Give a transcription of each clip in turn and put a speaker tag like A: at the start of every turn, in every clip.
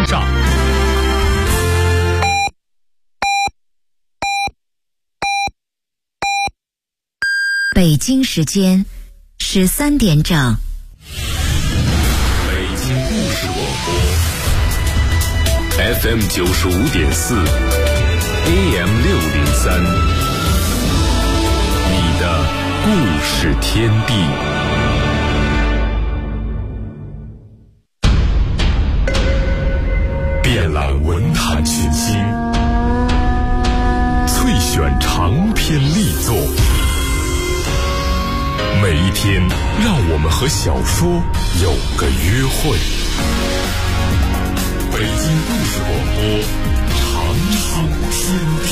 A: 风尚。
B: 北京时间13点整。
A: 北京故事广播 FM 95.4 AM 603，你的故事天地。遍览文坛群星，萃选长篇力作。每一天，让我们和小说有个约会。北京故事广播，长寿天地。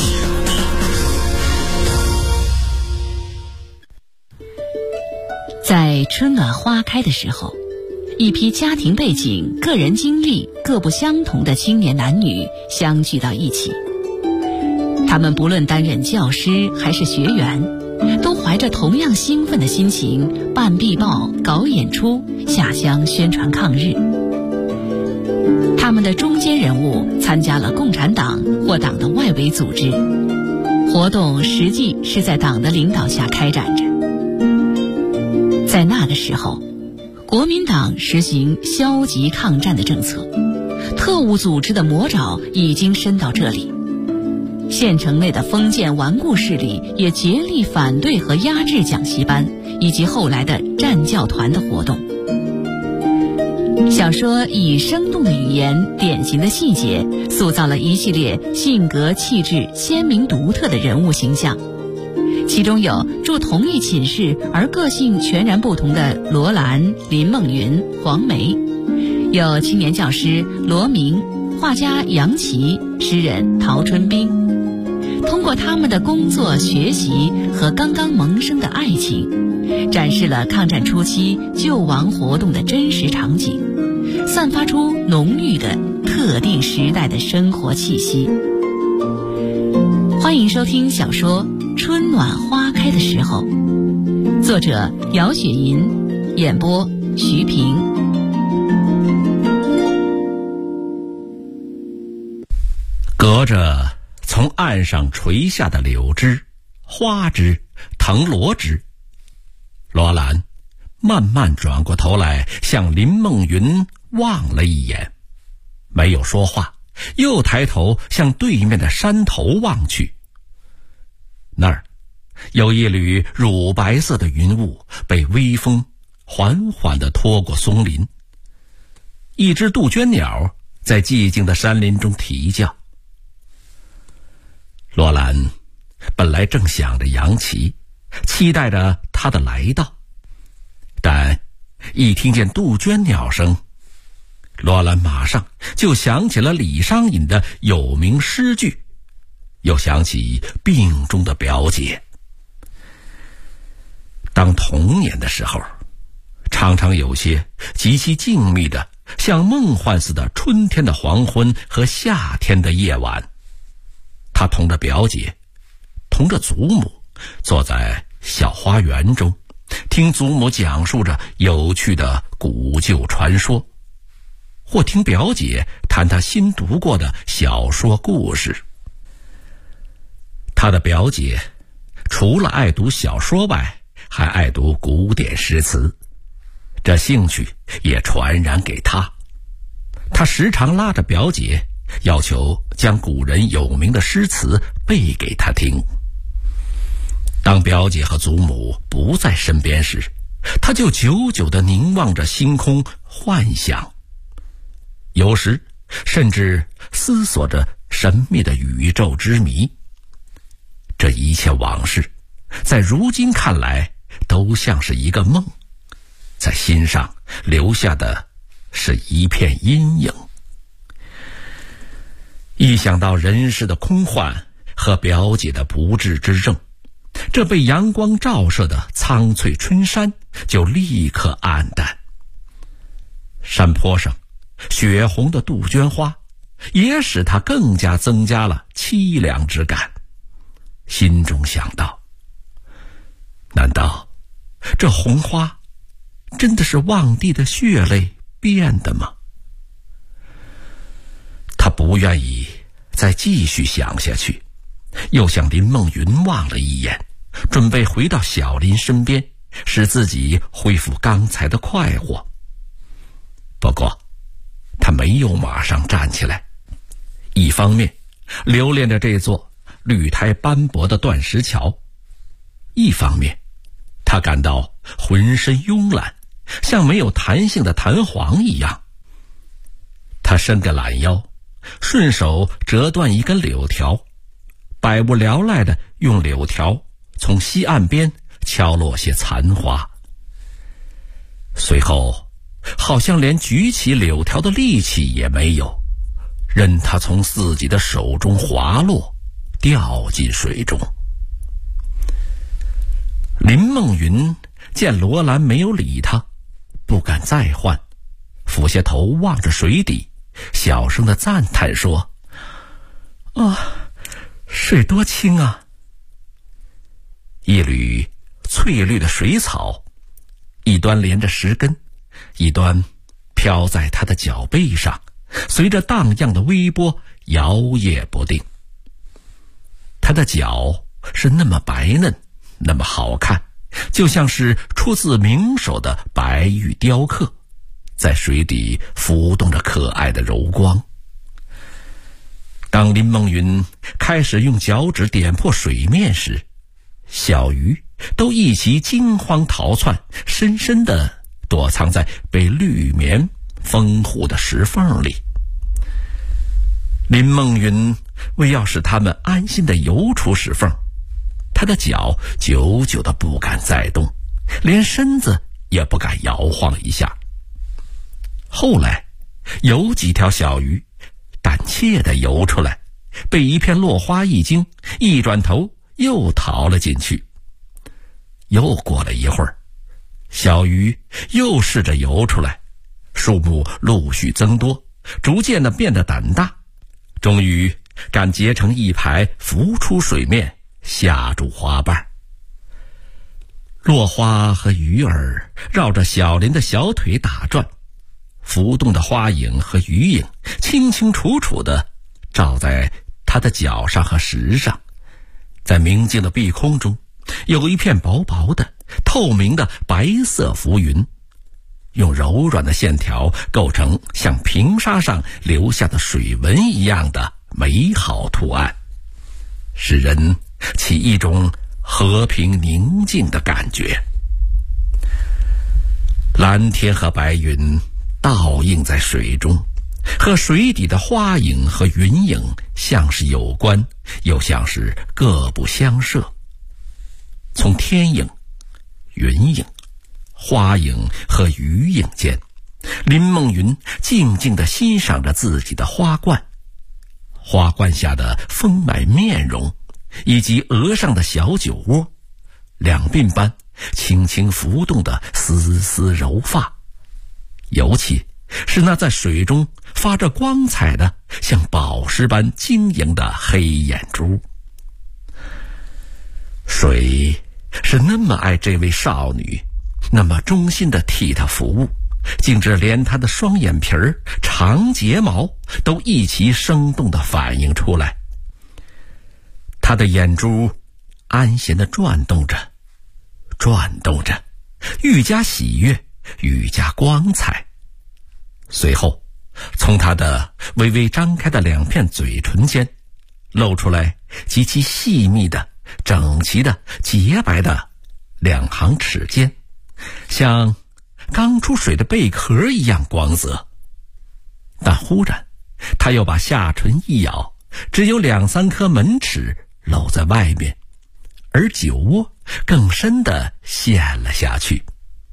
C: 在春暖花开的时候，一批家庭背景、个人经历各不相同的青年男女相聚到一起。他们不论担任教师还是学员，都怀着同样兴奋的心情办壁报、搞演出、下乡宣传抗日。他们的中坚人物参加了共产党或党的外围组织，活动实际是在党的领导下开展着。在那个时候，国民党实行消极抗战的政策，特务组织的魔爪已经伸到这里。县城内的封建顽固势力也竭力反对和压制讲习班以及后来的战教团的活动。小说以生动的语言、典型的细节，塑造了一系列性格气质鲜明独特的人物形象。其中有住同一寝室而个性全然不同的罗兰、林梦云、黄梅，有青年教师罗明、画家杨琦、诗人陶春冰。通过他们的工作、学习和刚刚萌生的爱情，展示了抗战初期救亡活动的真实场景，散发出浓郁的特定时代的生活气息。欢迎收听小说《春暖花开的时候》，作者姚雪银，演播徐平。
D: 隔着从岸上垂下的柳枝、花枝、藤萝枝，罗兰慢慢转过头来，向林梦云望了一眼，没有说话，又抬头向对面的山头望去。那儿有一缕乳白色的云雾被微风缓缓地拖过松林，一只杜鹃鸟在寂静的山林中啼叫。罗兰本来正想着杨琦，期待着他的来到，但一听见杜鹃鸟声，罗兰马上就想起了李商隐的有名诗句，又想起病中的表姐。当童年的时候，常常有些极其静谧的像梦幻似的春天的黄昏和夏天的夜晚，他同着表姐，同着祖母，坐在小花园中，听祖母讲述着有趣的古旧传说，或听表姐谈她新读过的小说故事。他的表姐除了爱读小说外，还爱读古典诗词，这兴趣也传染给他。他时常拉着表姐，要求将古人有名的诗词背给他听。当表姐和祖母不在身边时，他就久久地凝望着星空，幻想，有时甚至思索着神秘的宇宙之谜。这一切往事在如今看来都像是一个梦，在心上留下的是一片阴影。一想到人世的空幻和表姐的不治之症，这被阳光照射的苍翠春山就立刻黯淡。山坡上血红的杜鹃花也使他更加增加了凄凉之感。心中想到，难道这红花真的是望帝的血泪变的吗？ 不愿意再继续想下去，又向林梦云望了一眼，准备回到小林身边，使自己恢复刚才的快活。不过他没有马上站起来，一方面留恋着这座绿苔斑驳的断石桥，一方面他感到浑身慵懒，像没有弹性的弹簧一样。他伸个懒腰，顺手折断一根柳条，百无聊赖地用柳条从西岸边敲落些残花。随后好像连举起柳条的力气也没有，任它从自己的手中滑落，掉进水中。林梦云见罗兰没有理他，不敢再唤，俯下头望着水底，小声地赞叹说：“水多清啊！”一缕翠绿的水草，一端连着石根，一端飘在他的脚背上，随着荡漾的微波摇曳不定。他的脚是那么白嫩，那么好看，就像是出自名手的白玉雕刻，在水底浮动着可爱的柔光。当林梦云开始用脚趾点破水面时，小鱼都一齐惊慌逃窜，深深地躲藏在被绿棉封护的石缝里。林梦云为要使他们安心地游出石缝，他的脚久久地不敢再动，连身子也不敢摇晃一下。后来有几条小鱼胆怯地游出来，被一片落花一惊，一转头又逃了进去。又过了一会儿，小鱼又试着游出来，数目陆续增多，逐渐地变得胆大，终于敢结成一排浮出水面，下住花瓣。落花和鱼儿绕着小林的小腿打转，浮动的花影和鱼影清清楚楚地照在他的脚上和石上。在明净的碧空中，有一片薄薄的透明的白色浮云，用柔软的线条构成像平沙上留下的水纹一样的美好图案，使人起一种和平宁静的感觉。蓝天和白云倒映在水中，和水底的花影和云影像是有关，又像是各不相涉。从天影、云影、花影和鱼影间，林梦云静静地欣赏着自己的花冠，花冠下的丰满面容，以及额上的小酒窝，两鬓般轻轻浮动的丝丝柔发，尤其是那在水中发着光彩的像宝石般晶莹的黑眼珠。水是那么爱这位少女，那么忠心地替她服务，竟至连她的双眼皮儿、长睫毛都一齐生动地反映出来。她的眼珠安闲地转动着，愈加喜悦，愈加光彩。随后从她的微微张开的两片嘴唇间露出来极其细密的、整齐的、洁白的两行齿尖，像刚出水的贝壳一样光泽。但忽然她又把下唇一咬，只有2-3颗门齿露在外面，而酒窝更深地陷了下去。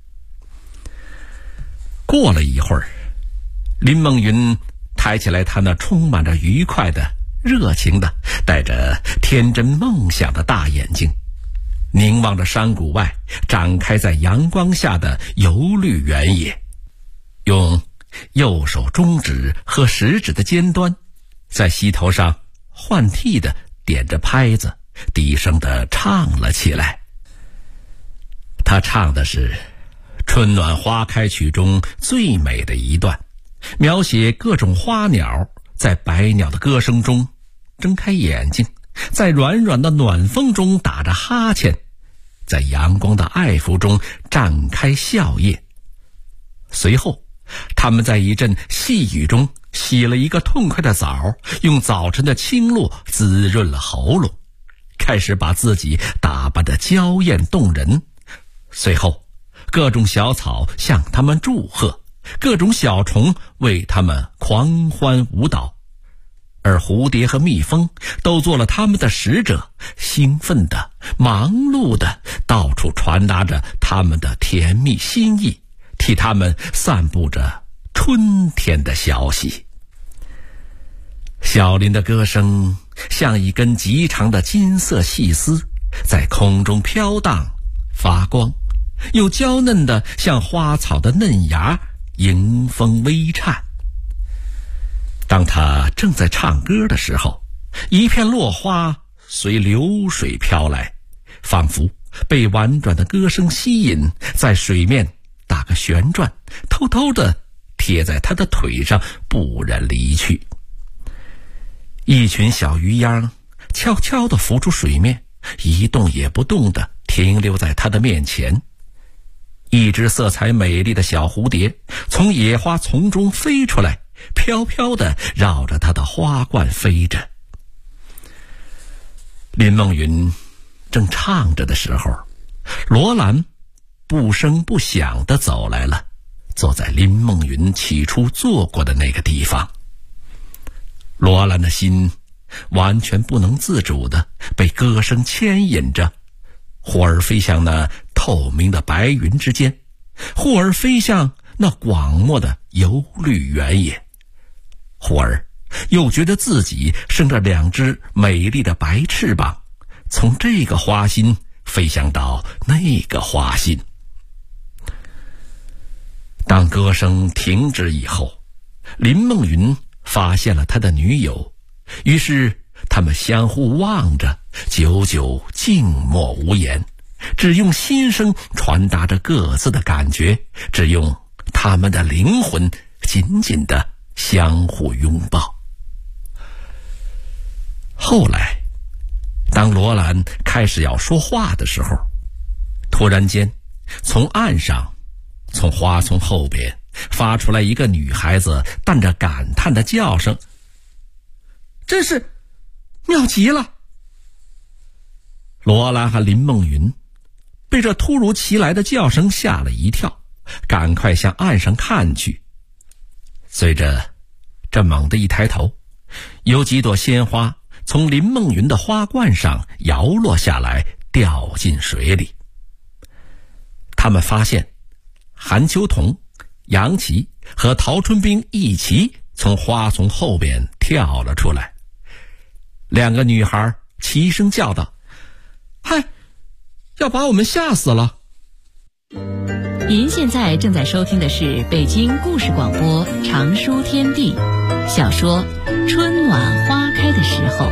D: 过了一会儿，林梦云抬起来她那充满着愉快的、热情的、带着天真梦想的大眼睛，凝望着山谷外展开在阳光下的油绿原野，用右手中指和食指的尖端在膝头上换替地点着拍子，低声地唱了起来。他唱的是《春暖花开曲》中最美的一段，描写各种花鸟在百鸟的歌声中睁开眼睛，在软软的暖风中打着哈欠，在阳光的爱抚中绽开笑靥。随后他们在一阵细雨中洗了一个痛快的澡，用早晨的清露滋润了喉咙，开始把自己打扮得娇艳动人。随后各种小草向他们祝贺，各种小虫为他们狂欢舞蹈，而蝴蝶和蜜蜂都做了他们的使者，兴奋的忙碌的到处传达着他们的甜蜜心意，替他们散布着春天的消息。小林的歌声像一根极长的金色细丝，在空中飘荡发光，又娇嫩的像花草的嫩芽，迎风微颤。当他正在唱歌的时候，一片落花随流水飘来，仿佛被婉转的歌声吸引，在水面打个旋转，偷偷地贴在他的腿上，不忍离去。一群小鱼秧悄悄地浮出水面，一动也不动地停留在他的面前。一只色彩美丽的小蝴蝶从野花丛中飞出来，飘飘地绕着他的花冠飞着。林梦云正唱着的时候，罗兰不声不响地走来了，坐在林梦云起初坐过的那个地方。罗兰的心完全不能自主地被歌声牵引着，忽而飞向那透明的白云之间，忽而飞向那广漠的幽绿原野，忽而又觉得自己生着两只美丽的白翅膀，从这个花心飞翔到那个花心。当歌声停止以后，林梦云发现了他的女友，于是他们相互望着，久久静默无言，只用心声传达着各自的感觉，只用他们的灵魂紧紧地相互拥抱。后来当罗兰开始要说话的时候，突然间从岸上，从花丛后边发出来一个女孩子带着感叹的叫声：“真是妙极了！”罗兰和林梦云被这突如其来的叫声吓了一跳，赶快向岸上看去。随着这猛地一抬头，有几朵鲜花从林梦云的花冠上摇落下来，掉进水里。他们发现韩秋桐、杨琪和陶春冰一起从花丛后边跳了出来。两个女孩齐声叫道：“嗨，要把我们吓死了！”
C: 您现在正在收听的是北京故事广播长书天地小说《春暖花开的时候》。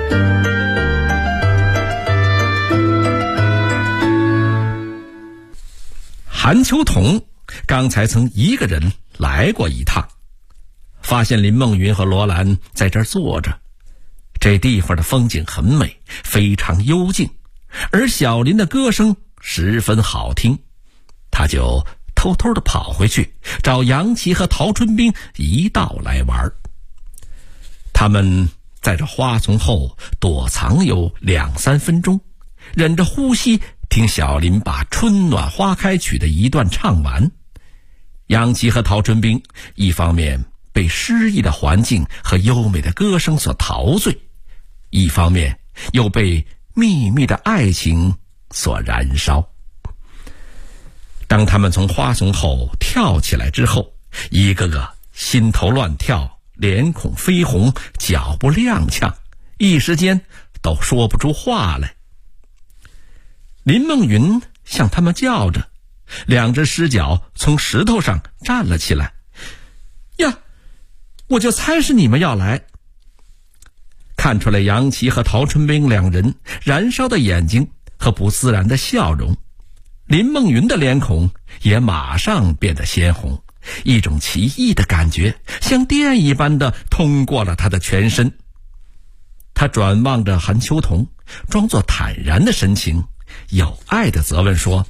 D: 韩秋桐刚才曾一个人来过一趟，发现林梦云和罗兰在这儿坐着。这地方的风景很美，非常幽静，而小林的歌声十分好听，他就偷偷地跑回去找杨琪和陶春冰一道来玩。他们在这花丛后躲藏有2-3分钟，忍着呼吸听小林把《春暖花开曲》的一段唱完。杨琪和陶春冰一方面被诗意的环境和优美的歌声所陶醉，一方面又被秘密的爱情所燃烧。当他们从花丛后跳起来之后，一个个心头乱跳，脸孔绯红，脚步踉跄，一时间都说不出话来。林梦云向他们叫着，两只湿脚从石头上站了起来。呀，我就猜是你们要来。看出来杨琪和陶春冰两人燃烧的眼睛和不自然的笑容，林梦云的脸孔也马上变得鲜红， 一种奇异的感觉像电一般的通过了他的全身。他转望着韩秋桐，装作坦然的神情，有爱的责问说：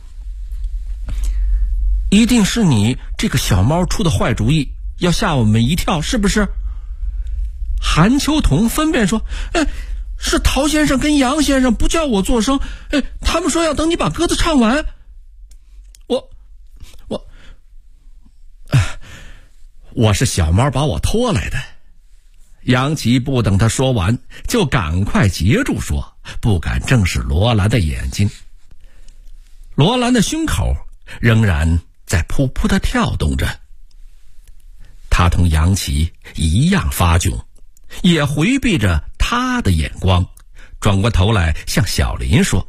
D: 一定是你这个小猫出的坏主意，要吓我们一跳，是不是？韩秋桐分辨说：是陶先生跟杨先生不叫我作声，他们说要等你把歌子唱完。我是小猫把我拖来的。杨琪不等他说完，就赶快截住说，不敢正视罗兰的眼睛。罗兰的胸口仍然在噗噗地跳动着，他同杨琪一样发窘，也回避着他的眼光，转过头来向小林说：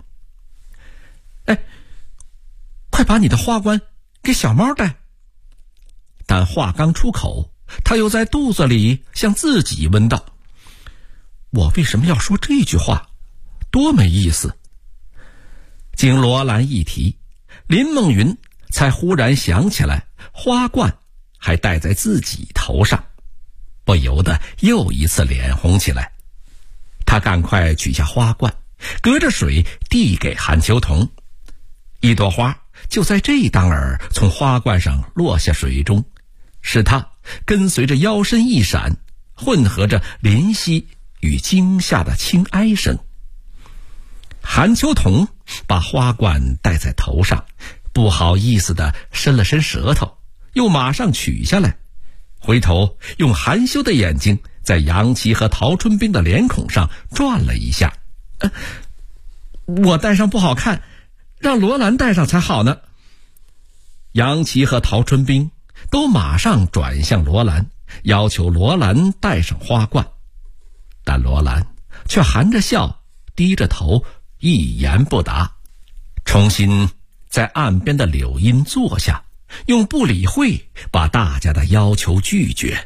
D: 快把你的花冠给小猫戴。但话刚出口，他又在肚子里向自己问道：我为什么要说这句话？多没意思。经罗兰一提，林梦云才忽然想起来花冠还戴在自己头上，不由得又一次脸红起来。他赶快取下花冠，隔着水递给韩秋桐。一朵花就在这当儿从花冠上落下水中，使它跟随着腰身一闪，混合着怜惜与惊吓的轻哀声。韩秋桐把花冠戴在头上，不好意思地伸了伸舌头，又马上取下来，回头用含羞的眼睛在杨琪和陶春冰的脸孔上转了一下。我戴上不好看，让罗兰戴上才好呢。杨琪和陶春冰都马上转向罗兰，要求罗兰戴上花冠，但罗兰却含着笑，低着头，一言不答，重新在岸边的柳荫坐下，用不理会把大家的要求拒绝。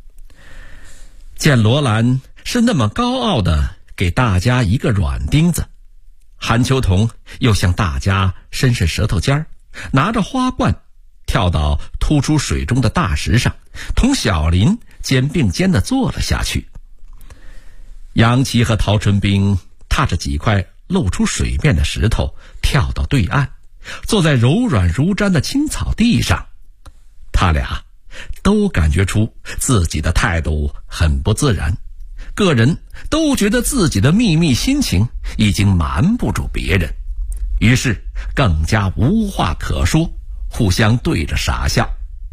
D: 见罗兰是那么高傲的给大家一个软钉子，韩秋桐又向大家伸伸舌头尖儿，拿着花冠跳到突出水中的大石上，同小林肩并肩地坐了下去。杨琪和陶春冰踏着几块露出水面的石头跳到对岸，坐在柔软如毡的青草地上。他俩都感觉出自己的态度很不自然，个人都觉得自己的秘密心情已经瞒不住别人，于是更加无话可说，互相对着傻笑。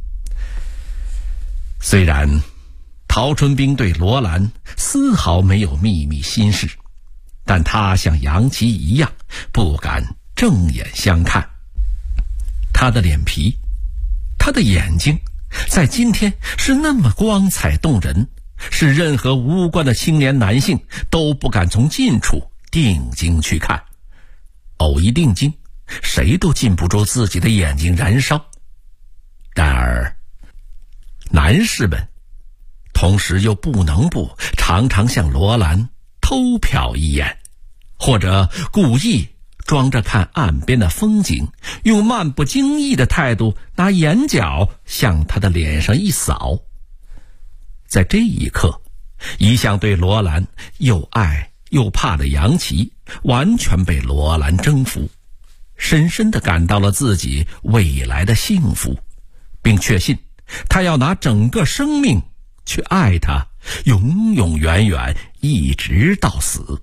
D: 虽然陶春冰对罗兰丝毫没有秘密心事，但他像杨琪一样不敢正眼相看。他的脸皮，他的眼睛在今天是那么光彩动人，使任何无关的青年男性都不敢从近处定睛去看。偶一定睛，谁都禁不住自己的眼睛燃烧。然而男士们同时又不能不常常向罗兰偷瞟一眼，或者故意装着看岸边的风景，用漫不经意的态度拿眼角向他的脸上一扫。在这一刻，一向对罗兰又爱又怕的杨琪完全被罗兰征服，深深地感到了自己未来的幸福，并确信他要拿整个生命去爱他，永永远远，一直到死。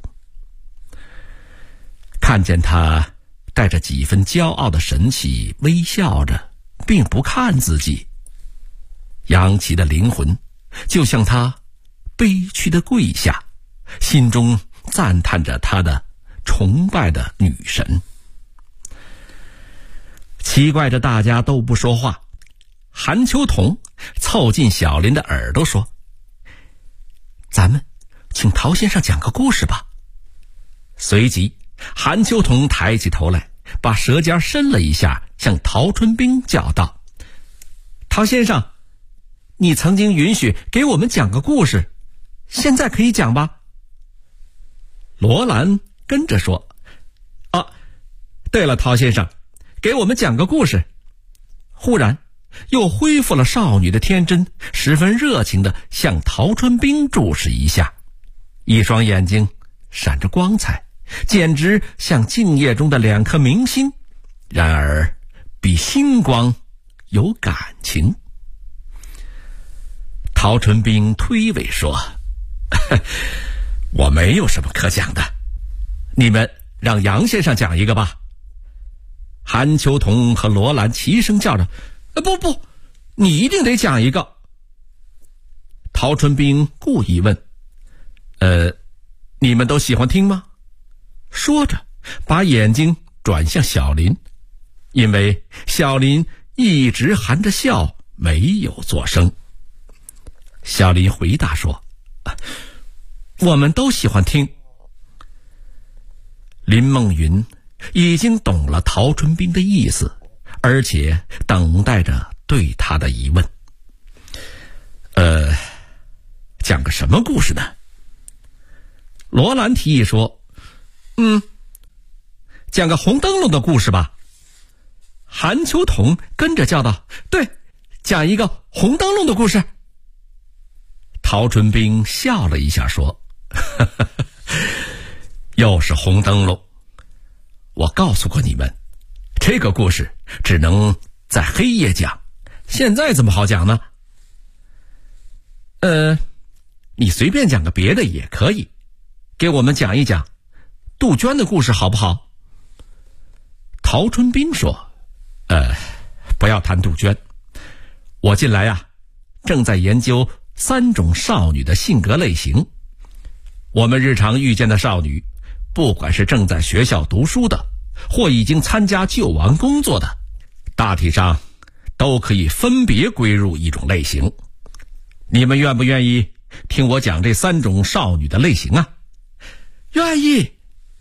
D: 看见他带着几分骄傲的神气微笑着，并不看自己，杨琪的灵魂就像他悲屈地跪下，心中赞叹着他的崇拜的女神。奇怪着大家都不说话，韩秋桐凑近小林的耳朵说：咱们请陶先生讲个故事吧。随即韩秋桐抬起头来，把舌尖伸了一下，向陶春冰叫道：陶先生，你曾经允许给我们讲个故事，现在可以讲吧？罗兰跟着说：对了，陶先生，给我们讲个故事。忽然又恢复了少女的天真，十分热情地向陶春冰注视一下，一双眼睛闪着光彩，简直像静夜中的两颗明星，然而比星光有感情。陶春冰推诿说：“我没有什么可讲的，你们让杨先生讲一个吧。”韩秋桐和罗兰齐声叫着：“不，你一定得讲一个。”陶春冰故意问：“你们都喜欢听吗？”说着把眼睛转向小林，因为小林一直含着笑没有作声。小林回答说：“我们都喜欢听。”林梦云已经懂了陶春冰的意思，而且等待着对他的疑问。讲个什么故事呢？罗兰提议说：“讲个红灯笼的故事吧。”韩秋桐跟着叫道：“对，讲一个红灯笼的故事。”陶春冰笑了一下说：“又是红灯笼。我告诉过你们，这个故事只能在黑夜讲，现在怎么好讲呢？”你随便讲个别的也可以，给我们讲一讲杜鹃的故事好不好？陶春冰说：“不要谈杜鹃，我近来正在研究3种少女的性格类型。我们日常遇见的少女，不管是正在学校读书的，或已经参加救亡工作的，大体上都可以分别归入一种类型。你们愿不愿意听我讲这3种少女的类型啊？”“愿意。”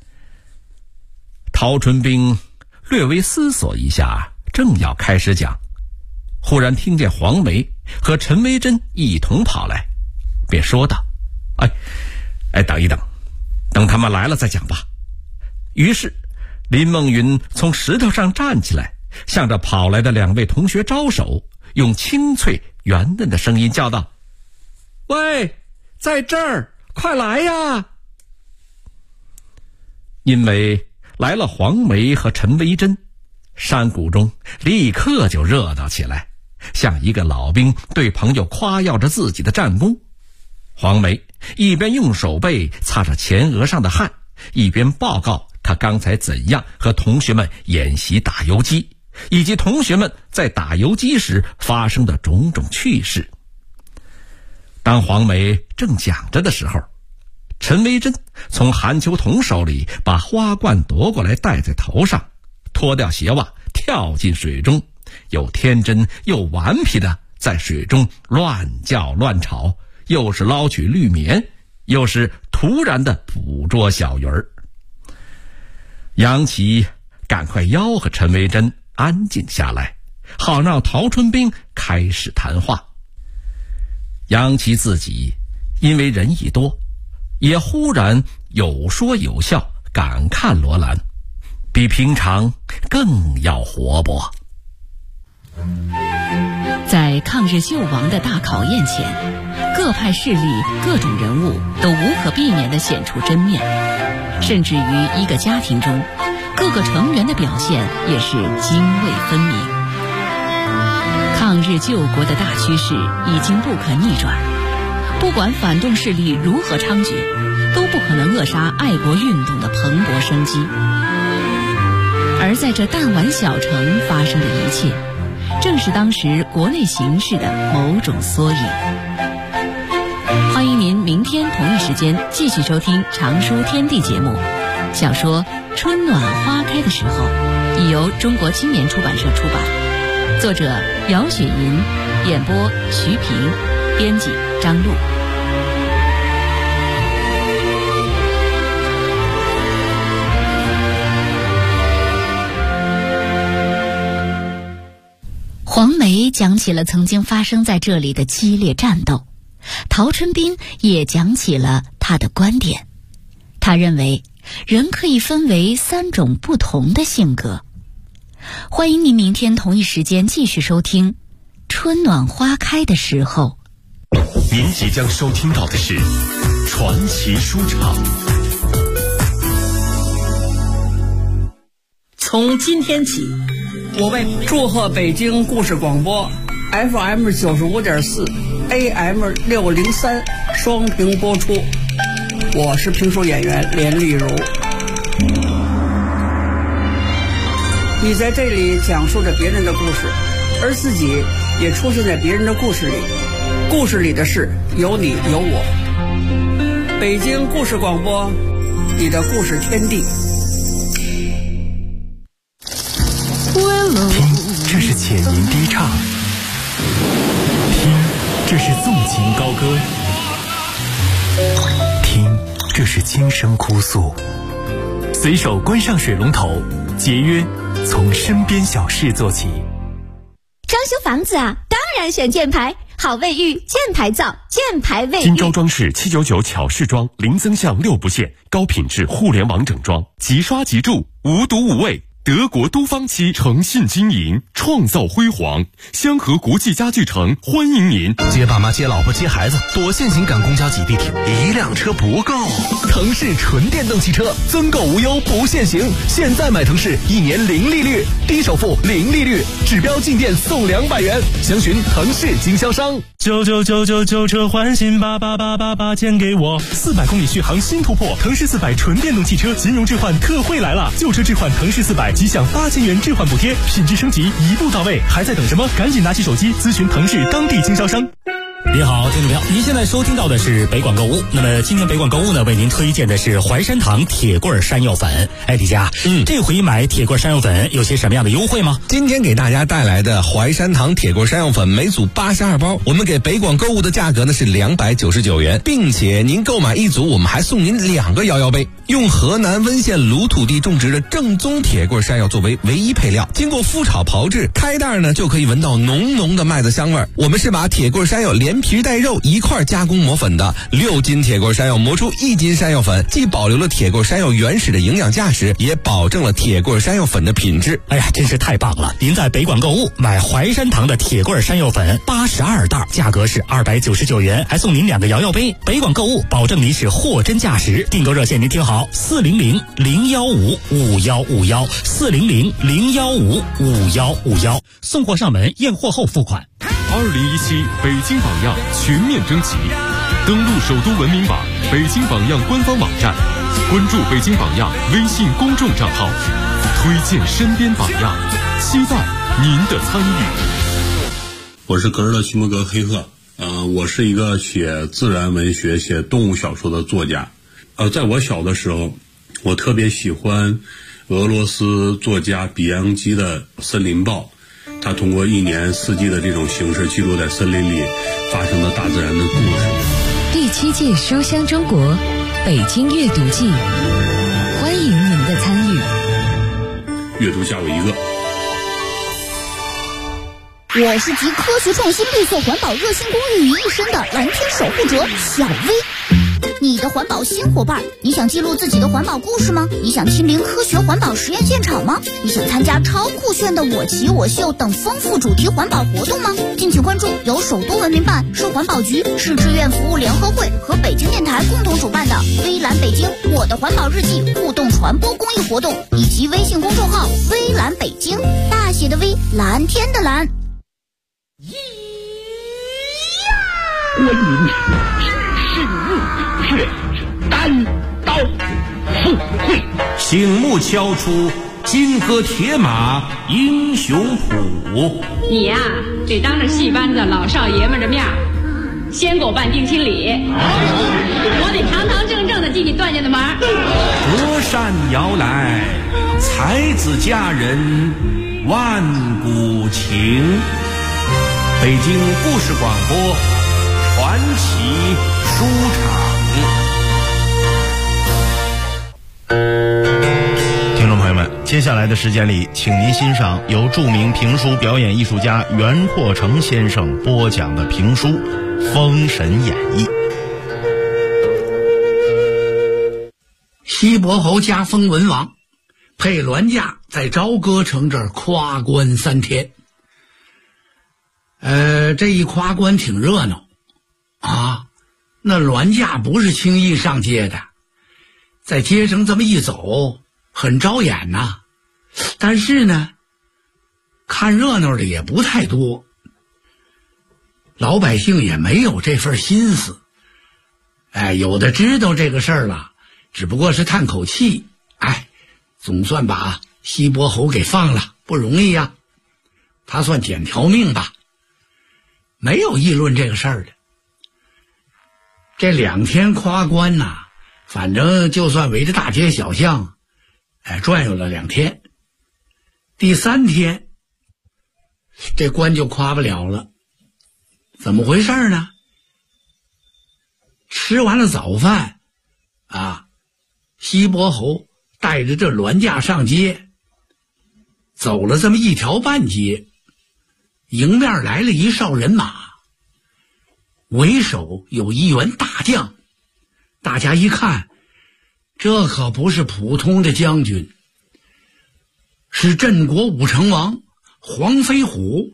D: 陶春冰略微思索一下，正要开始讲，忽然听见黄梅和陈维珍一同跑来，便说道：“等一等，等他们来了再讲吧。”于是林梦云从石头上站起来，向着跑来的2位同学招手，用清脆圆嫩的声音叫道：“喂，在这儿，快来呀！”因为来了黄梅和陈维珍，山谷中立刻就热闹起来，像一个老兵对朋友夸耀着自己的战功。黄梅一边用手背擦着前额上的汗，一边报告他刚才怎样和同学们演习打游击，以及同学们在打游击时发生的种种趣事。当黄梅正讲着的时候，陈维珍从韩秋桐手里把花冠夺过来戴在头上，脱掉鞋袜跳进水中，又天真又顽皮的在水中乱叫乱吵，又是捞取绿棉，又是突然的捕捉小鱼儿。杨琪赶快吆喝陈维珍安静下来，好让陶春冰开始谈话。杨琪自己因为人已多，也忽然有说有笑，感看罗兰，比平常更要活泼。
C: 在抗日救亡的大考验前，各派势力、各种人物都无可避免地显出真面，甚至于一个家庭中，各个成员的表现也是泾渭分明。抗日救国的大趋势已经不可逆转，不管反动势力如何猖獗，都不可能扼杀爱国运动的蓬勃生机。而在这弹丸小城发生的一切，正是当时国内形势的某种缩影。欢迎您明天同一时间继续收听常书天地节目。小说《春暖花开的时候》已由中国青年出版社出版，作者姚雪银，演播徐平，编辑张璐。
B: 黄梅讲起了曾经发生在这里的激烈战斗，陶春冰也讲起了他的观点。他认为人可以分为3种不同的性格。欢迎您明天同一时间继续收听春暖花开的时候。
A: 您即将收听到的是传奇书场。
E: 从今天起，我为祝贺北京故事广播 FM 95.4 AM 603双屏播出。我是评书演员连丽如。你在这里讲述着别人的故事，而自己也出现在别人的故事里。故事里的事有你有我。北京故事广播，你的故事天地。
A: 听，这是浅吟低唱；听，这是纵情高歌；听，这是轻声哭诉。随手关上水龙头，节约从身边小事做起。
F: 装修房子啊，当然选箭牌，好卫浴，箭牌造，箭牌卫浴。
A: 金招装饰799巧饰装，零增项6不限，高品质互联网整装，即刷即住，无毒无味。德国都方漆诚信经营，创造辉煌。香河国际家具城欢迎您。
G: 接爸妈接老婆接孩子，躲限行赶公交挤地铁，一辆车不够。腾势纯电动汽车，增购无忧不限行。现在买腾势1年0利率，低首付0利率，指标进店送200元。详询腾势经销商。
H: 99999车换新8888钱给我，400公里续航新突破。腾势400纯电动汽车金融置换特惠来了，旧车置换腾势400即享8000元置换补贴，品质升级一步到位，还在等什么？赶紧拿起手机咨询腾势当地经销商。
I: 您好，听众朋友，您现在收听到的是北广购物。那么今天北广购物呢，为您推荐的是淮山堂铁棍山药粉。哎，李佳，这回买铁棍山药粉有些什么样的优惠吗？
G: 今天给大家带来的淮山堂铁棍山药粉每组82包，我们给北广购物的价格呢是299元，并且您购买一组，我们还送您2个摇摇杯。用河南温县鲁土地种植的正宗铁棍山药作为唯一配料，经过麸炒炮制，开袋呢就可以闻到浓浓的麦子香味。我们是把铁棍山药连皮带肉一块加工磨粉的，6斤铁棍山药磨出1斤山药粉，既保留了铁棍山药原始的营养价值，也保证了铁棍山药粉的品质。
I: 哎呀，真是太棒了！您在北广购物买淮山堂的铁棍山药粉82袋，价格是299元，还送您2个摇摇杯。北广购物保证您是货真价实。订购热线您听好，400-015-5151，400-015-5151，送货上门，验货后付款。
A: 2017北京榜样全面征集，登录首都文明网、北京榜样官方网站，关注北京榜样微信公众账号，推荐身边榜样，期待您的参与。
J: 我是格尔勒·徐摩格黑赫，我是一个写自然文学、写动物小说的作家。在我小的时候，我特别喜欢俄罗斯作家比扬基的《森林报》，他通过1年4季的这种形式，记录在森林里发生的大自然的故事。
K: 第7届书香中国北京阅读季，欢迎您的参与。
J: 阅读加我1个。
F: 我是集科学创新、绿色环保、热心公益于一身的蓝天守护者小薇。你的环保新伙伴，你想记录自己的环保故事吗？你想亲临科学环保实验现场吗？你想参加超酷炫的我骑我秀等丰富主题环保活动吗？敬请关注由首都文明办、市环保局、市志愿服务联合会和北京电台共同主办的微蓝北京我的环保日记互动传播公益活动，以及微信公众号微蓝北京，大写的微，蓝天的蓝。
L: 关云是日月单刀赴会，
M: 醒目敲出金戈铁马英雄谱。
N: 你呀，得当着戏班子老少爷们的面，先给我办定亲礼，我得堂堂正正的替你断下的门。
M: 隔山遥来，才子佳人万古情。北京故事广播传奇书场。
O: 听众朋友们，接下来的时间里，请您欣赏由著名评书表演艺术家袁阔成先生播讲的评书《封神演义》。
P: 西伯侯加封文王，配銮驾在朝歌城这儿夸观3天。 这一夸关挺热闹啊，那銮驾不是轻易上街的，在街上这么一走很招眼呐。但是呢，看热闹的也不太多，老百姓也没有这份心思。有的知道这个事儿了，只不过是叹口气，总算把西伯侯给放了，不容易呀，他算捡条命吧。没有议论这个事儿的。这2天夸关呐，反正就算围着大街小巷转悠了2天，第3天这关就夸不了了。怎么回事呢？吃完了早饭西伯侯带着这銮驾上街，走了这么1条半街，迎面来了一哨人马，为首有一员大将。大家一看，这可不是普通的将军，是镇国武成王黄飞虎。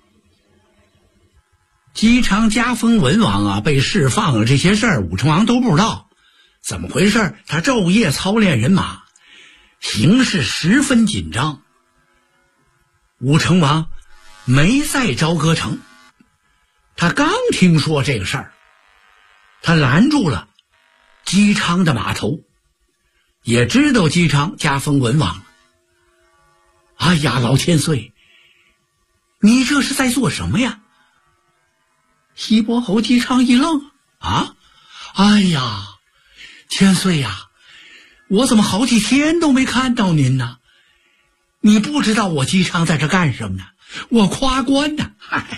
P: 姬昌加封文王被释放了，这些事儿武成王都不知道。怎么回事？他昼夜操练人马，形势十分紧张。武成王没在朝歌城，他刚听说这个事儿，他拦住了姬昌的马头，也知道姬昌加封文王了。哎呀，老千岁，你这是在做什么呀？西伯侯姬昌一愣，哎呀，千岁呀，我怎么好几天都没看到您呢？你不知道我姬昌在这干什么呢？我夸关呢。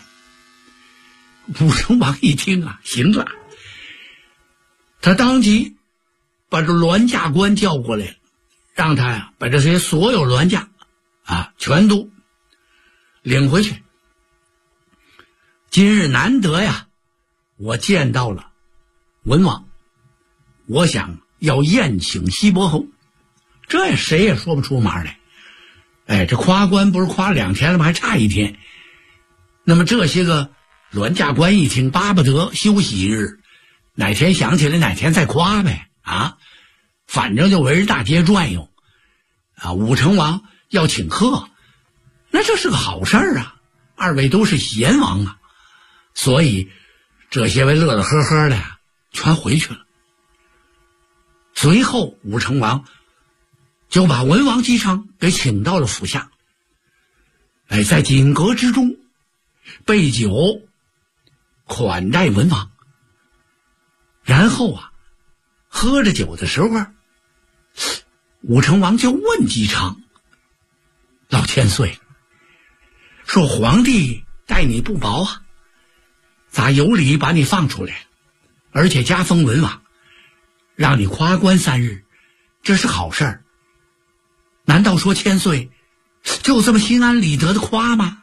P: 武成王一听行了，他当即把这銮驾官叫过来，让他把这些所有銮驾全都领回去。今日难得呀，我见到了文王，我想要宴请西伯侯，这谁也说不出门来。这夸关不是夸2天了吗？还差1天。那么这些个銮驾官一听，巴不得休息一日，哪天想起来哪天再夸呗反正就围着大街转悠武成王要请客，那这是个好事儿2位都是贤王所以这些位乐乐呵呵的全回去了。随后武成王就把文王姬昌给请到了府下，在锦阁之中备酒款待文王。然后喝着酒的时候，武成王就问姬昌，老千岁，说皇帝待你不薄咋有理把你放出来，而且加封文王，让你夸关3日，这是好事儿。难道说千岁就这么心安理得的夸吗？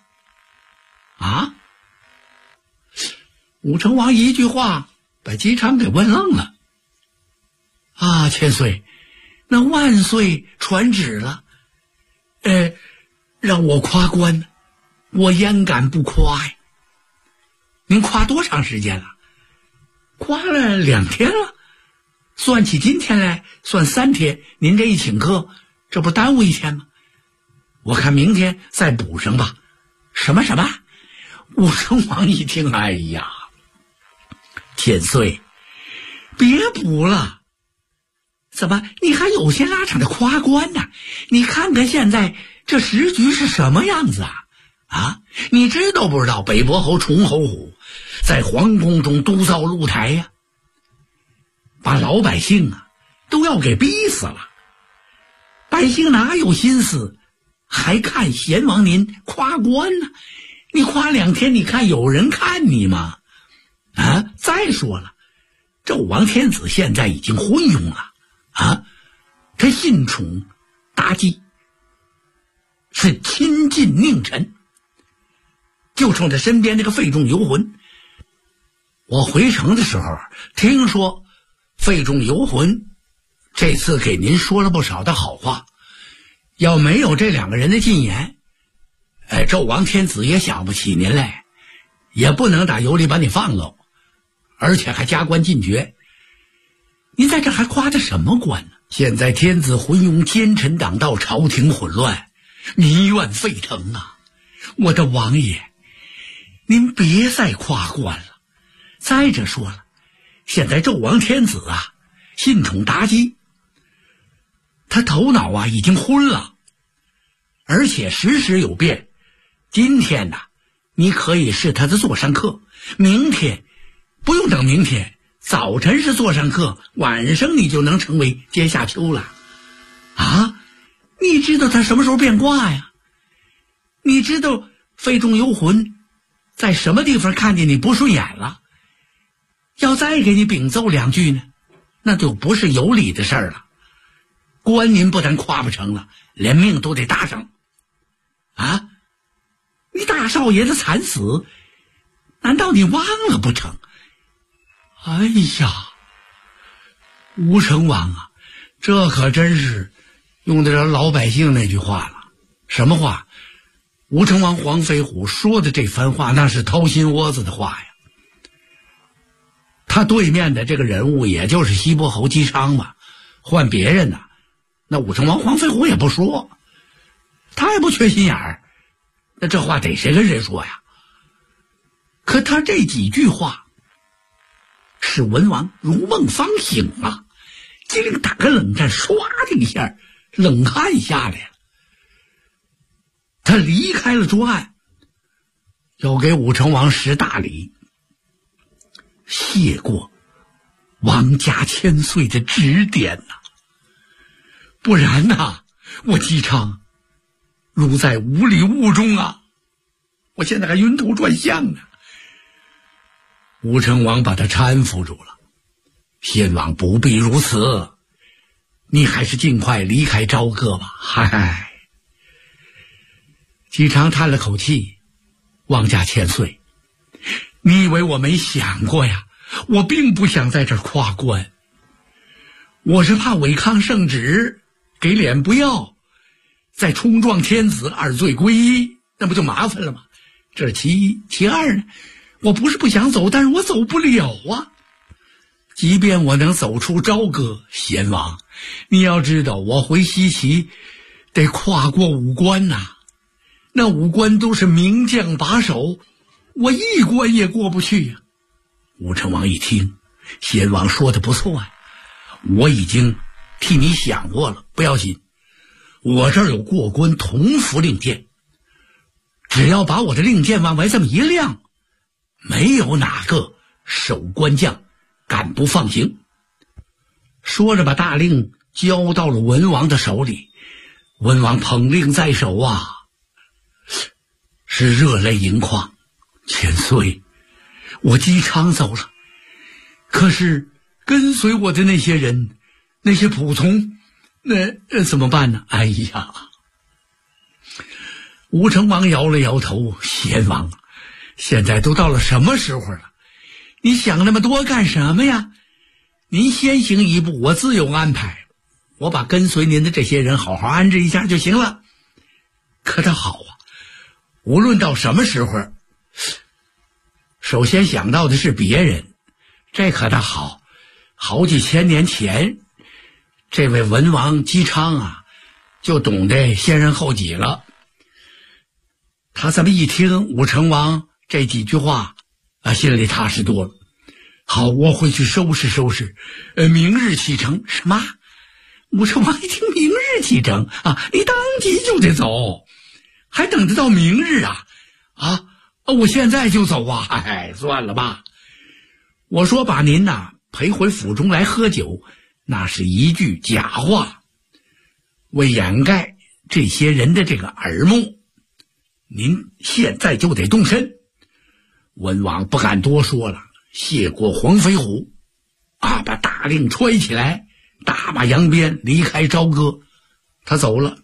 P: 武成王一句话把姬昌给问愣了。千岁，那万岁传旨了，让我夸关，我焉敢不夸呀？您夸多长时间了？夸了2天了，算起今天来算3天，您这一请客，这不耽误1天吗？我看明天再补上吧。什么？武成王一听，哎呀，千岁别补了，怎么你还有些拉扯的夸关呢？你看看现在这时局是什么样子你知道不知道北伯侯崇侯虎在皇宫中督造露台把老百姓都要给逼死了。百姓哪有心思还看贤王您夸关呢？你夸2天，你看有人看你吗？再说了，这武王天子现在已经昏庸了他信宠妲己，是亲近佞臣，就冲他身边这个费仲游魂。我回城的时候听说费仲游魂这次给您说了不少的好话，要没有这2个人的进言，纣王天子也想不起您来。 也不能打油里把你放喽，而且还加官进爵。您在这还夸他什么官呢？现在天子昏庸，奸臣党道，朝廷混乱，民怨沸腾啊！我的王爷，您别再夸官了。再者说了，现在纣王天子啊，信宠妲己，他头脑啊已经昏了，而且时时有变。今天呢，你可以是他的座上客，明天不用等明天，早晨是座上客，晚上你就能成为阶下囚了。啊，你知道他什么时候变卦呀？你知道肺中游魂在什么地方看见你不顺眼了，要再给你禀奏两句呢，那就不是有理的事儿了。官您不但夸不成了，连命都得搭上。啊，你大少爷的惨死，难道你忘了不成？哎呀，吴成王啊，这可真是用得着老百姓那句话了。什么话？吴成王黄飞虎说的这番话，那是掏心窝子的话呀。他对面的这个人物也就是西伯侯姬昌嘛，换别人呢，那武成王黄飞虎也不说，他也不缺心眼儿，那这话得谁跟谁说呀？可他这几句话使文王如梦方醒啊，机灵打个冷战，唰的一下冷汗下来了。他离开了桌案，要给武成王施大礼，谢过王家千岁的指点呐，不然呐，我姬昌如在无里雾中啊，我现在还晕头转向呢。武成王把他搀扶住了，先王不必如此，你还是尽快离开朝歌吧。嗨，姬昌叹了口气，王家千岁，你以为我没想过呀？我并不想在这儿夸官，我是怕违抗圣旨，给脸不要，再冲撞天子，二罪归一，那不就麻烦了吗？这是其一。其二呢，我不是不想走，但是我走不了啊。即便我能走出朝歌，贤王，你要知道，我回西岐得跨过5关呐，那5关都是名将把守，我一关也过不去呀。武成王一听，先王说的不错呀，我已经替你想过了，不要紧，我这儿有过关同符令箭，只要把我的令箭往外这么一亮，没有哪个守关将敢不放行。说着把大令交到了文王的手里，文王捧令在手啊，是热泪盈眶。千岁，我姬昌走了，可是跟随我的那些人，那些仆从，那怎么办呢？哎呀！吴成王摇了摇头，先王，现在都到了什么时候了？你想那么多干什么呀？您先行一步，我自有安排，我把跟随您的这些人好好安置一下就行了。可他好啊，无论到什么时候，首先想到的是别人，这可他好，好几千年前，这位文王姬昌啊，就懂得先人后己了。他这么一听武成王这几句话啊，心里踏实多了。好，我回去收拾收拾，明日启程。什么？武成王一听明日启程啊，你当即就得走，还等得到明日啊？我现在就走啊？哎，算了吧。我说把您呐陪回府中来喝酒，那是一句假话，为掩盖这些人的这个耳目，您现在就得动身。文王不敢多说了，谢过黄飞虎啊，把大令揣起来，大马扬鞭离开朝歌。他走了。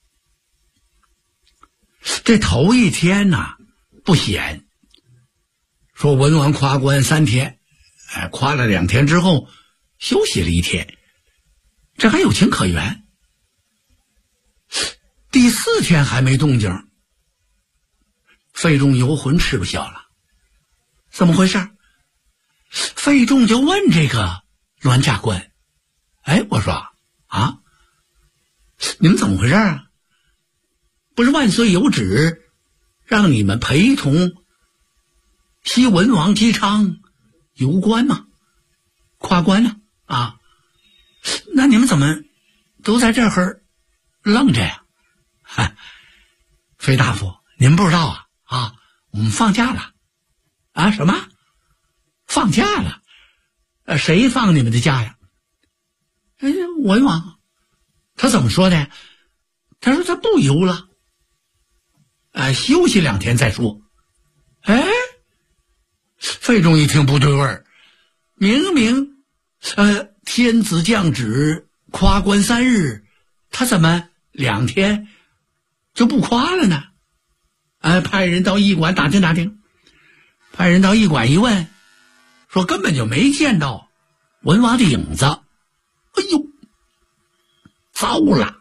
P: 这头一天呢不显，说文王夸官3天，夸了2天之后休息了1天，这还有情可原。第4天还没动静，肺中游魂吃不消了。 怎么回事？费仲就问这个栾驾官，我说啊，你们怎么回事啊？不是万岁有旨让你们陪同西文王姬昌游关吗？跨关呢？啊，那你们怎么都在这儿愣着呀？费大夫，您不知道啊，我们放假了。啊，什么？放假了？谁放你们的假呀？文王，他怎么说的？他说他不游了，休息2天再说。费仲一听不对味儿，明明天子降旨夸关3日，他怎么2天就不夸了呢？派人到驿馆打听打听。派人到驿馆一问，说根本就没见到文王的影子。哎呦，糟了！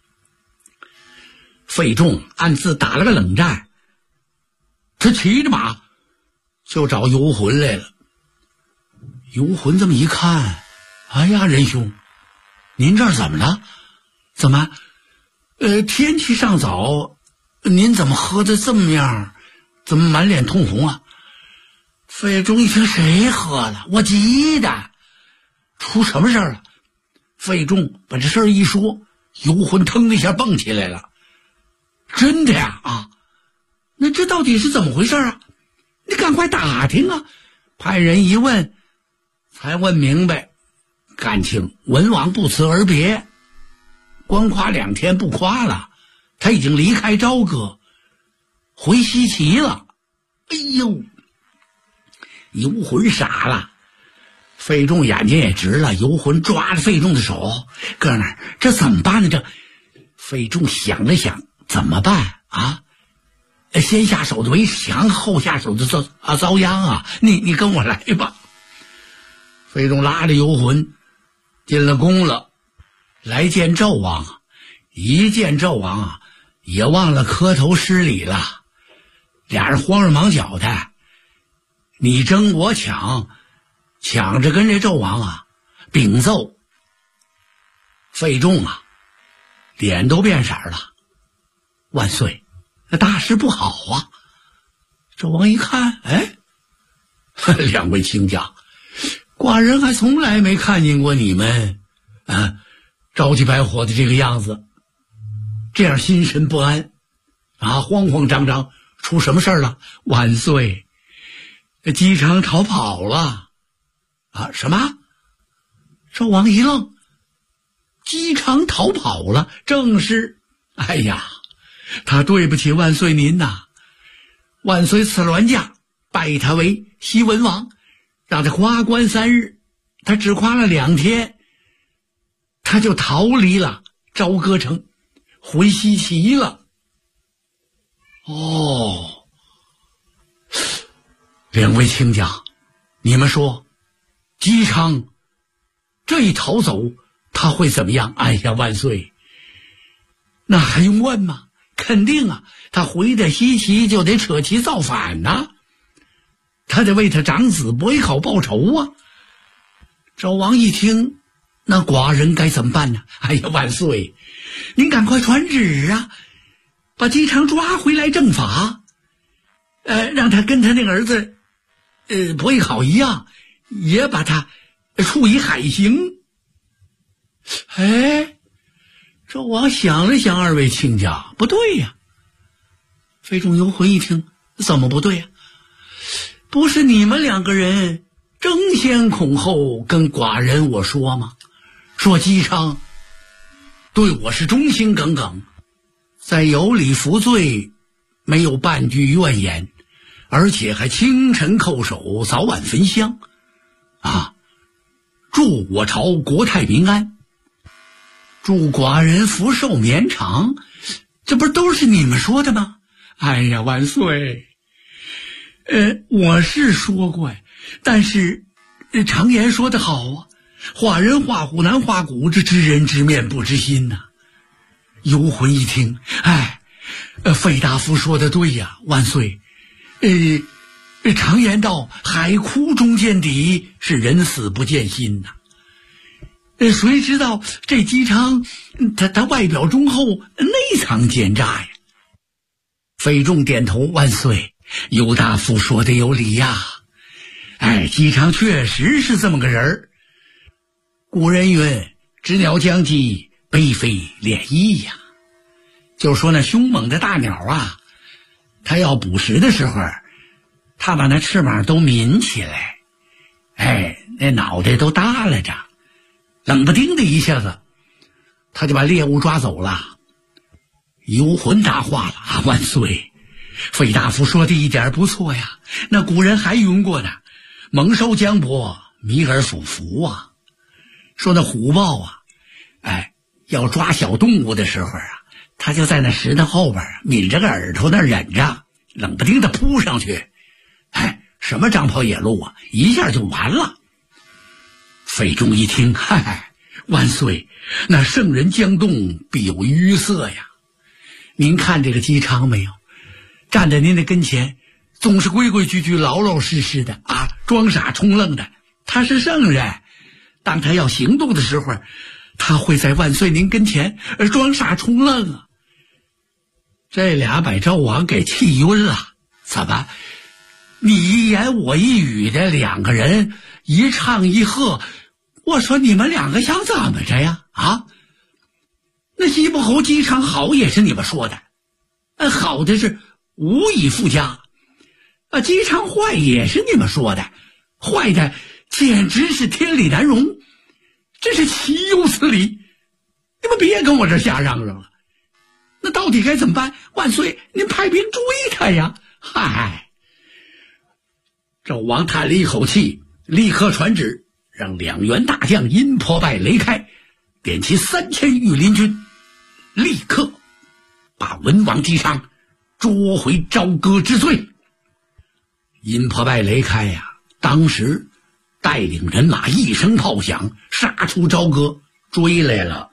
P: 费仲暗自打了个冷战，他骑着马就找游魂来了。游魂这么一看，哎呀，仁兄，您这儿怎么了？怎么天气尚早，您怎么喝的这么样？怎么满脸通红啊？费仲一听，谁喝了？我急的，出什么事儿了？费仲把这事儿一说，游魂腾的一下蹦起来了。真的呀？啊，那这到底是怎么回事啊？你赶快打听啊！派人一问，才问明白，感情文王不辞而别，光夸2天不夸了，他已经离开朝歌，回西岐了。哎呦！游魂傻了，费仲眼睛也直了。游魂抓着费仲的手，哥们儿，这怎么办呢？这费仲想了想，怎么办啊？先下手的为强，后下手的遭殃啊！你跟我来吧。费仲拉着游魂进了宫了，来见纣王。一见纣王啊，也忘了磕头施礼了，俩人慌着忙脚的。你争我抢，抢着跟这纣王啊禀奏。费仲啊，脸都变色了。万岁，那大事不好啊！纣王一看，两位卿家，寡人还从来没看见过你们着急白火的这个样子，这样心神不安啊，慌慌张张，出什么事儿了？万岁！姬昌逃跑了。啊，什么？纣王一愣，姬昌逃跑了？正是。哎呀，他对不起万岁您呐！万岁赐銮驾，拜他为西文王，让他夸关3日，他只夸了2天，他就逃离了朝歌城，回西岐了。哦。两位卿家，你们说姬昌这一逃走他会怎么样？哎呀，万岁，那还用问吗？肯定啊，他回到西岐就得扯旗造反呐，他得为他长子伯邑考报仇啊。纣王一听，那寡人该怎么办呢？哎呀，万岁，您赶快传旨啊，把姬昌抓回来正法，让他跟他那个儿子伯邑考一样，也把他处以海刑。纣王想了想，二位卿家，不对呀。费仲游魂一听，怎么不对呀？不是你们2个人争先恐后跟寡人我说吗？说姬昌对我是忠心耿耿，在有理服罪，没有半句怨言，而且还清晨叩首，早晚焚香啊，祝我朝国泰民安，祝寡人福寿绵长，这不都是你们说的吗？哎呀，万岁，我是说过呀，但是常言说得好啊，画人画虎难画骨，这知人知面不知心呐。游魂一听，费大夫说的对呀，万岁， 常言道，海枯中见底，是人死不见心呐。谁知道这姬昌他外表忠厚，内藏奸诈呀。费仲点头，万岁，尤大夫说的有理呀。姬昌确实是这么个人儿。古人云，知鸟将鸡，悲非恋翼呀。就说那凶猛的大鸟啊，它要捕食的时候，它把那翅膀都抿起来，那脑袋都耷拉着，冷不丁的一下子，他就把猎物抓走了。游魂答话了啊，万岁，费大夫说的一点不错呀。那古人还云过呢，猛兽将搏，迷而俯伏啊。说那虎豹啊，要抓小动物的时候啊，他就在那石头后边抿着个耳朵那忍着，冷不丁的扑上去，什么张跑野鹿啊，一下就完了。费仲一听，万岁，那圣人将动，必有淤色呀。您看这个姬昌没有，站在您的跟前，总是规规矩矩、老老实实的啊，装傻充愣的。他是圣人，当他要行动的时候，他会在万岁您跟前装傻充愣啊。这俩把赵王给气晕了。怎么，你一言我一语的两个人一唱一和，我说你们两个想怎么着呀？啊，那西伯侯姬昌好也是你们说的，好的是无以复加，姬昌坏也是你们说的，坏的简直是天理难容，这是岂有此理！你们别跟我这瞎嚷嚷了。那到底该怎么办？万岁，您派兵追他呀！纣王叹了一口气，立刻传旨，让两员大将阴婆拜、雷开点其3000御林军，立刻把文王姬昌捉回朝歌之罪。阴婆拜、雷开呀，当时带领人马一声炮响，杀出朝歌追来了。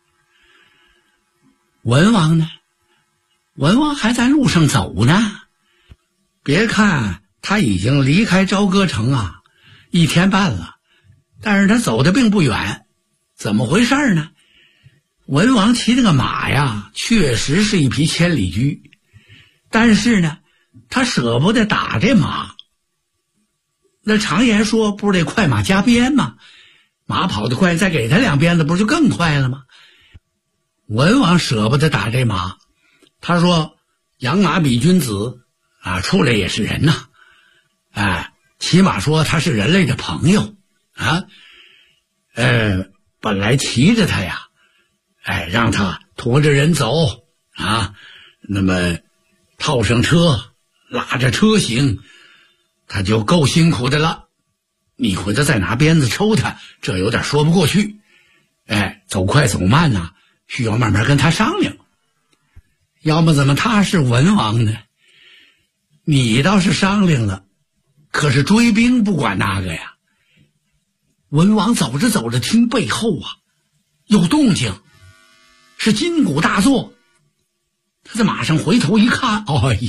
P: 文王呢？文王还在路上走呢。别看他已经离开朝歌城啊1天半了，但是他走的并不远。怎么回事呢？文王骑那个马呀，确实是一匹千里驹，但是呢，他舍不得打这马。那常言说，不是得快马加鞭吗？马跑得快，再给他2鞭子，不是就更快了吗？文王舍不得打这马，他说养马比君子啊，出来也是人呐，起码说他是人类的朋友啊。本来骑着他呀，让他驮着人走啊，那么套上车拉着车行，他就够辛苦的了。你回头再拿鞭子抽他，这有点说不过去。走快走慢呐，需要慢慢跟他商量。要么怎么他是文王呢？你倒是商量了，可是追兵不管那个呀。文王走着走着，听背后啊有动静，是金鼓大作。他在马上回头一看，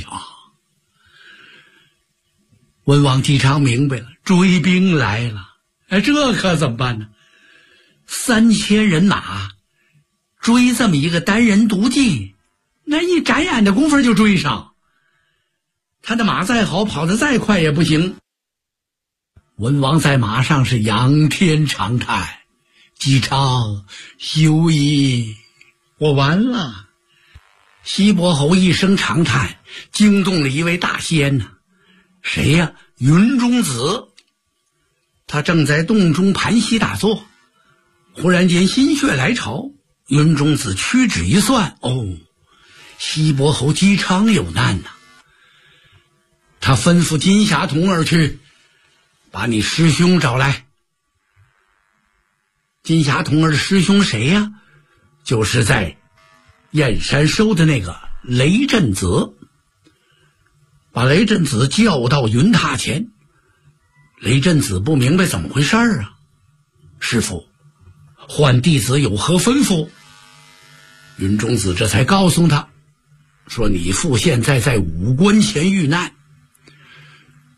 P: 文王姬昌明白了，追兵来了。这可怎么办呢？3000人马追这么一个单人独骑，那一眨眼的功夫就追上。他的马再好，跑得再快也不行。文王在马上是仰天长叹：姬昌，休矣，我完了。西伯侯一声长叹，惊动了一位大仙呢。谁呀？云中子。他正在洞中盘膝打坐，忽然间心血来潮，云中子屈指一算，西伯侯姬昌有难呐。他吩咐金霞童儿去，把你师兄找来。金霞童儿的师兄谁呀？就是在燕山收的那个雷震子。把雷震子叫到云榻前。雷震子不明白怎么回事啊。师父，唤弟子有何吩咐？云中子这才告诉他，说你父现在在武关前遇难。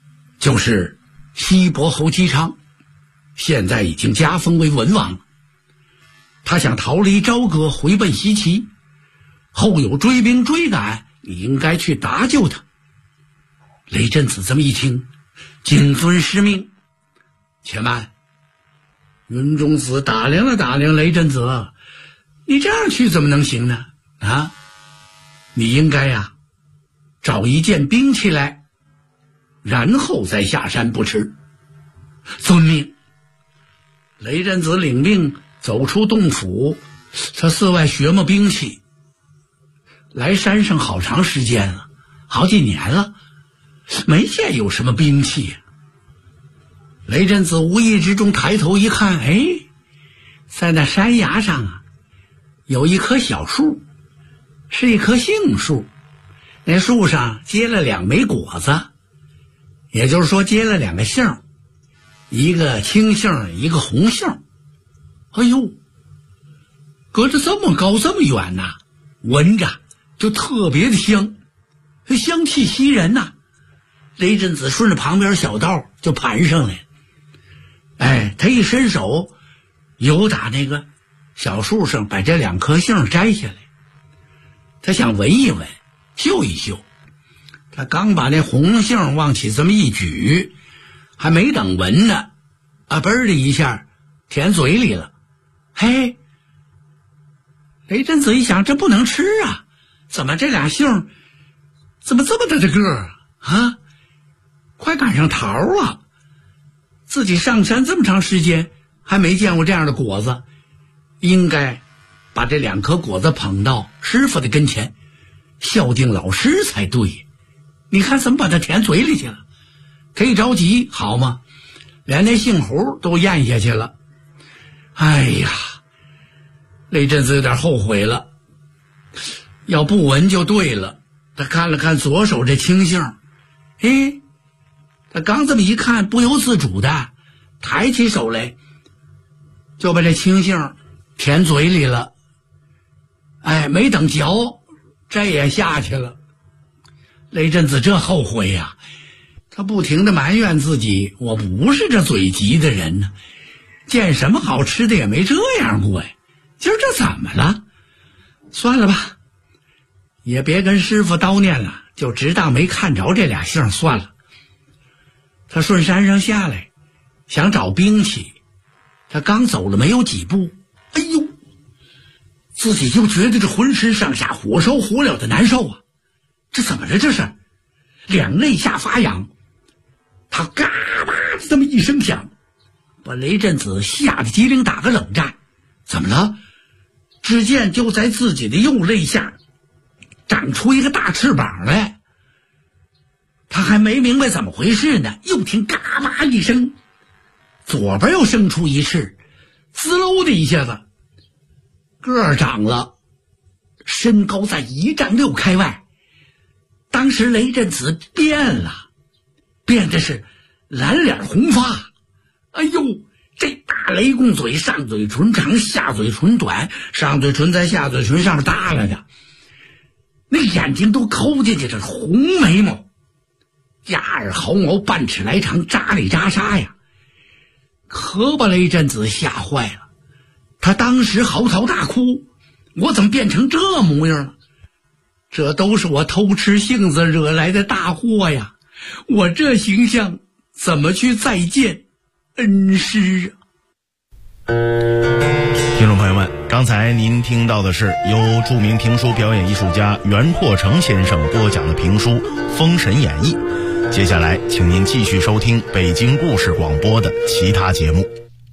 P: 就是西伯侯姬昌，现在已经加封为文王了。他想逃离朝歌，回奔西岐，后有追兵追赶，你应该去搭救他。雷震子这么一听，谨遵师命。且慢，云中子打量了打量雷震子，你这样去怎么能行呢？啊，你应该呀，找一件兵器来，然后再下山不迟。遵命。雷震子领命走出洞府，他寺外学摸兵器。来山上好长时间了，好几年了，没见有什么兵器。雷震子无意之中抬头一看，哎，在那山崖上啊，有一棵小树，是一棵杏树，那树上结了2枚果子，也就是说结了2个杏，一个青杏，一个红杏。哎呦，隔着这么高这么远呐，闻着就特别的香，香气袭人呐。雷震子顺着旁边小道就盘上来，哎，他一伸手，由打那个小树上把这2颗杏摘下来，他想闻一闻，嗅一嗅。他刚把那红杏往起这么一举，还没等闻呢，啊，嘣的一下填嘴里了。嘿，雷震子一想，这不能吃啊，怎么这俩杏怎么这么大的个儿啊？快赶上桃啊！自己上山这么长时间还没见过这样的果子，应该把这2颗果子捧到师傅的跟前，孝敬老师才对。你看怎么把它填嘴里去了？可以着急好吗？连那杏核都咽下去了。哎呀，雷震子有点后悔了，要不闻就对了。他看了看左手这青杏，哎，他刚这么一看，不由自主的抬起手来，就把这青杏填嘴里了。哎，没等嚼，这也下去了。雷震子这后悔呀，他不停地埋怨自己，我不是这嘴急的人呢，见什么好吃的也没这样过呀，今儿这怎么了？算了吧，也别跟师傅叨念了，就只当没看着这俩杏算了。他顺山上下来，想找兵器，他刚走了没有几步，哎呦，自己就觉得这浑身上下火烧火燎的难受啊！这怎么着？这是两肋下发痒，他嘎巴的这么一声响，把雷震子吓得机灵打个冷战。怎么了？只见就在自己的右肋下长出一个大翅膀来。他还没明白怎么回事呢，又听嘎巴一声，左边又生出一翅，滋溜的一下子个儿长了，身高在1.6丈开外。当时雷震子变了，变的是蓝脸红发。哎呦，这大雷公嘴，上嘴唇长下嘴唇短，上嘴唇在下嘴唇上面耷拉着，那眼睛都抠进去，这红眉毛，压耳毫毛半尺来长，扎里扎沙呀，可把雷震子吓坏了。他当时嚎啕大哭，我怎么变成这模样了？这都是我偷吃杏子惹来的大祸呀！我这形象怎么去再见恩师啊？
O: 听众朋友们，刚才您听到的是由著名评书表演艺术家袁阔成先生播讲的评书《封神演义》。接下来请您继续收听北京故事广播的其他节目。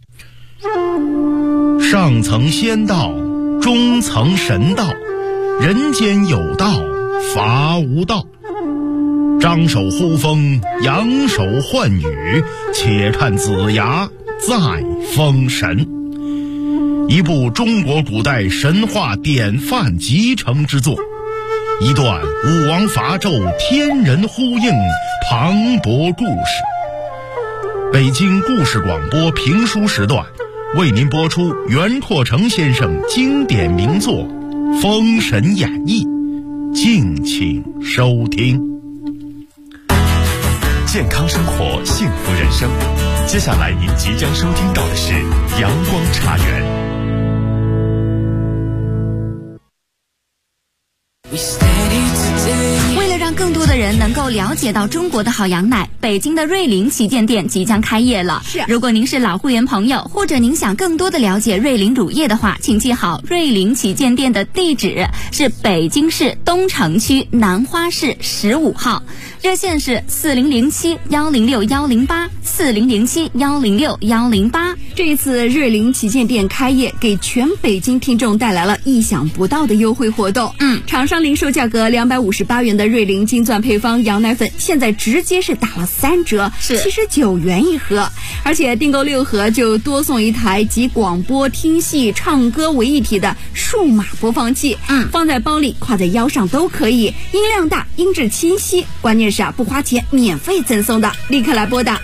O: 上层仙道，中层神道，人间有道，伐无道。张手呼风，扬手唤雨，且看子牙再封神。一部中国古代神话典范集成之作，一段武王伐纣天人呼应磅礴故事。北京故事广播评书时段为您播出袁阔成先生经典名作《封神演义》，敬请收听。
A: 健康生活，幸福人生。接下来您即将收听到的是阳光茶园。
Q: 为了让更多的人能够了解到中国的好羊奶，北京的瑞菱旗舰店即将开业了。如果您是老会员朋友，或者您想更多的了解瑞菱乳业的话，请记好瑞菱旗舰店的地址是北京市东城区南花市15号，热线是4007-106-108，4007-106-108。
R: 这一次瑞菱旗舰店开业，给全北京听众带来了意想不到的优惠活动。厂商零售价格258元的瑞菱金钻配方羊奶粉，现在直接是打了3折，是79元一盒，而且订购6盒就多送一台集广播、听戏、唱歌为一体的数码播放器，放在包里、挎在腰上都可以，音量大、音质清晰，关键是不花钱，免费赠送的。立刻来拨打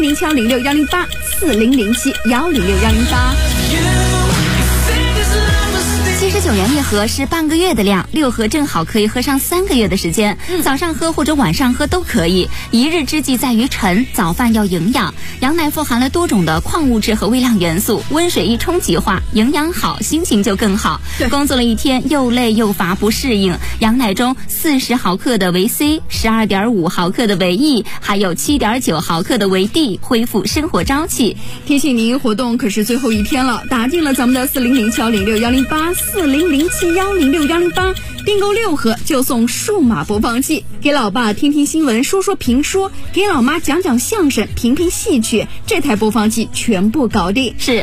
R: 4007-106-108，4007-106-108。79元一盒是半个月的量，6盒正好可以喝上3个月的时间，早上喝或者晚上喝都可以。一日之计在于晨，早饭要营养。羊奶富含了多种的矿物质和微量元素，温水一冲即化，营养好，心情就更好。工作了一天又累又乏不适应，羊奶中40毫克的维 C， 12.5毫克的维 E， 还有7.9毫克的维 D， 恢复生活朝气。提醒您，活动可是最后一天了，打进了咱们的4007-106-108，4007-106-108，订购6盒就送数码播放器，给老爸听听新闻、说说评说，给老妈讲讲相声、评评戏曲，这台播放器全部搞定。是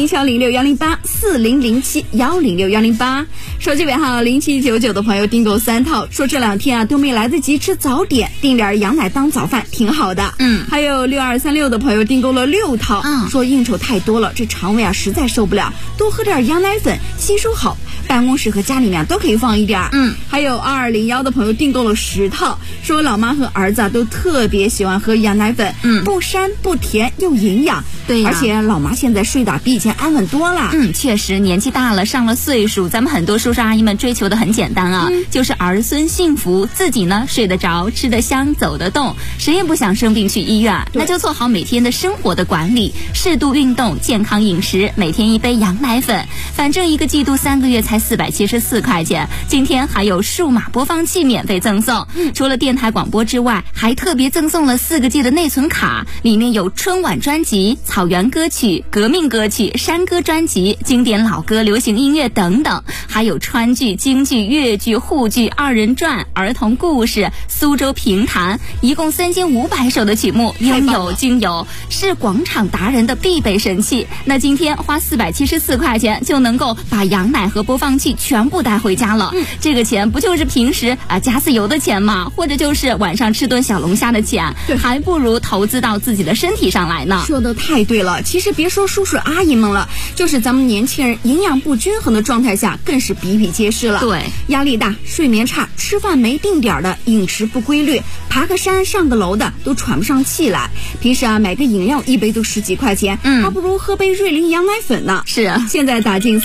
R: 4007-106-108，4007-106-108。手机尾号0799的朋友订购3套，说这2天都没来得及吃早点，订点羊奶当早饭挺好的。还有6236的朋友订购了6套，说应酬太多了，这肠胃实在受不了，多喝点羊奶粉吸收好，办公室和家里面都可以放一点。还有2201的朋友订购了10套，说老妈和儿子都特别喜欢喝羊奶粉，不膻不甜又营养。对而且老妈现在睡得比以前安稳多了。确实年纪大了，上了岁数，咱们很多叔叔阿姨们追求的很简单啊，就是儿孙幸福，自己呢睡得着，吃得香，走得动，谁也不想生病去医院，那就做好每天的生活的管理，适度运动，健康饮食，每天1杯羊奶粉，反正1个季度3个月才474块钱。今天还有数码播放器免费赠送，除了电台广播之外，还特别赠送了4个 G 的内存卡，里面有春晚专辑、草原歌曲、革命歌曲、山歌专辑、经典老歌、流行音乐等等，还有川剧、京剧、粤剧、沪剧、2人转、儿童故事、苏州评弹，一共3500首的曲目，应有尽有，是广场达人的必备神器。那今天花474块钱就能够把羊奶和播放器全部带回家了，这个钱不就是平时加次油的钱吗？或者就是晚上吃顿小龙虾的钱，还不如投资到自己的身体上来呢。说的太对了，其实别说叔叔阿姨们了，就是咱们年轻人营养不均衡的状态下更是比比皆是了。对，压力大、睡眠差、吃饭没定点的、饮食不规律、爬个山上个楼的都喘不上气来，平时买个饮料1杯都10几块钱，还不如喝杯瑞菱羊奶粉呢。是，现在打进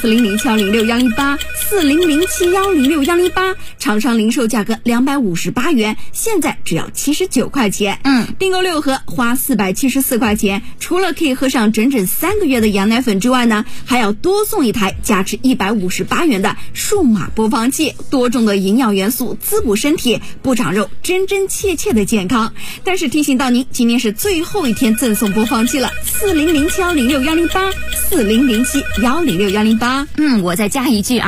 R: 4007-106-108，4007-106-108，厂商零售价格258元，现在只要79块钱。订购6盒花474块钱，除了可以喝上整整3个月的羊奶粉之外呢，还要多送一台价值158元的数码播放器，多种的营养元素滋补身体，不长肉，真真切切的健康。但是提醒到您，今天是最后一天赠送播放器了，4007-106-108，4007-106-108。我再加一句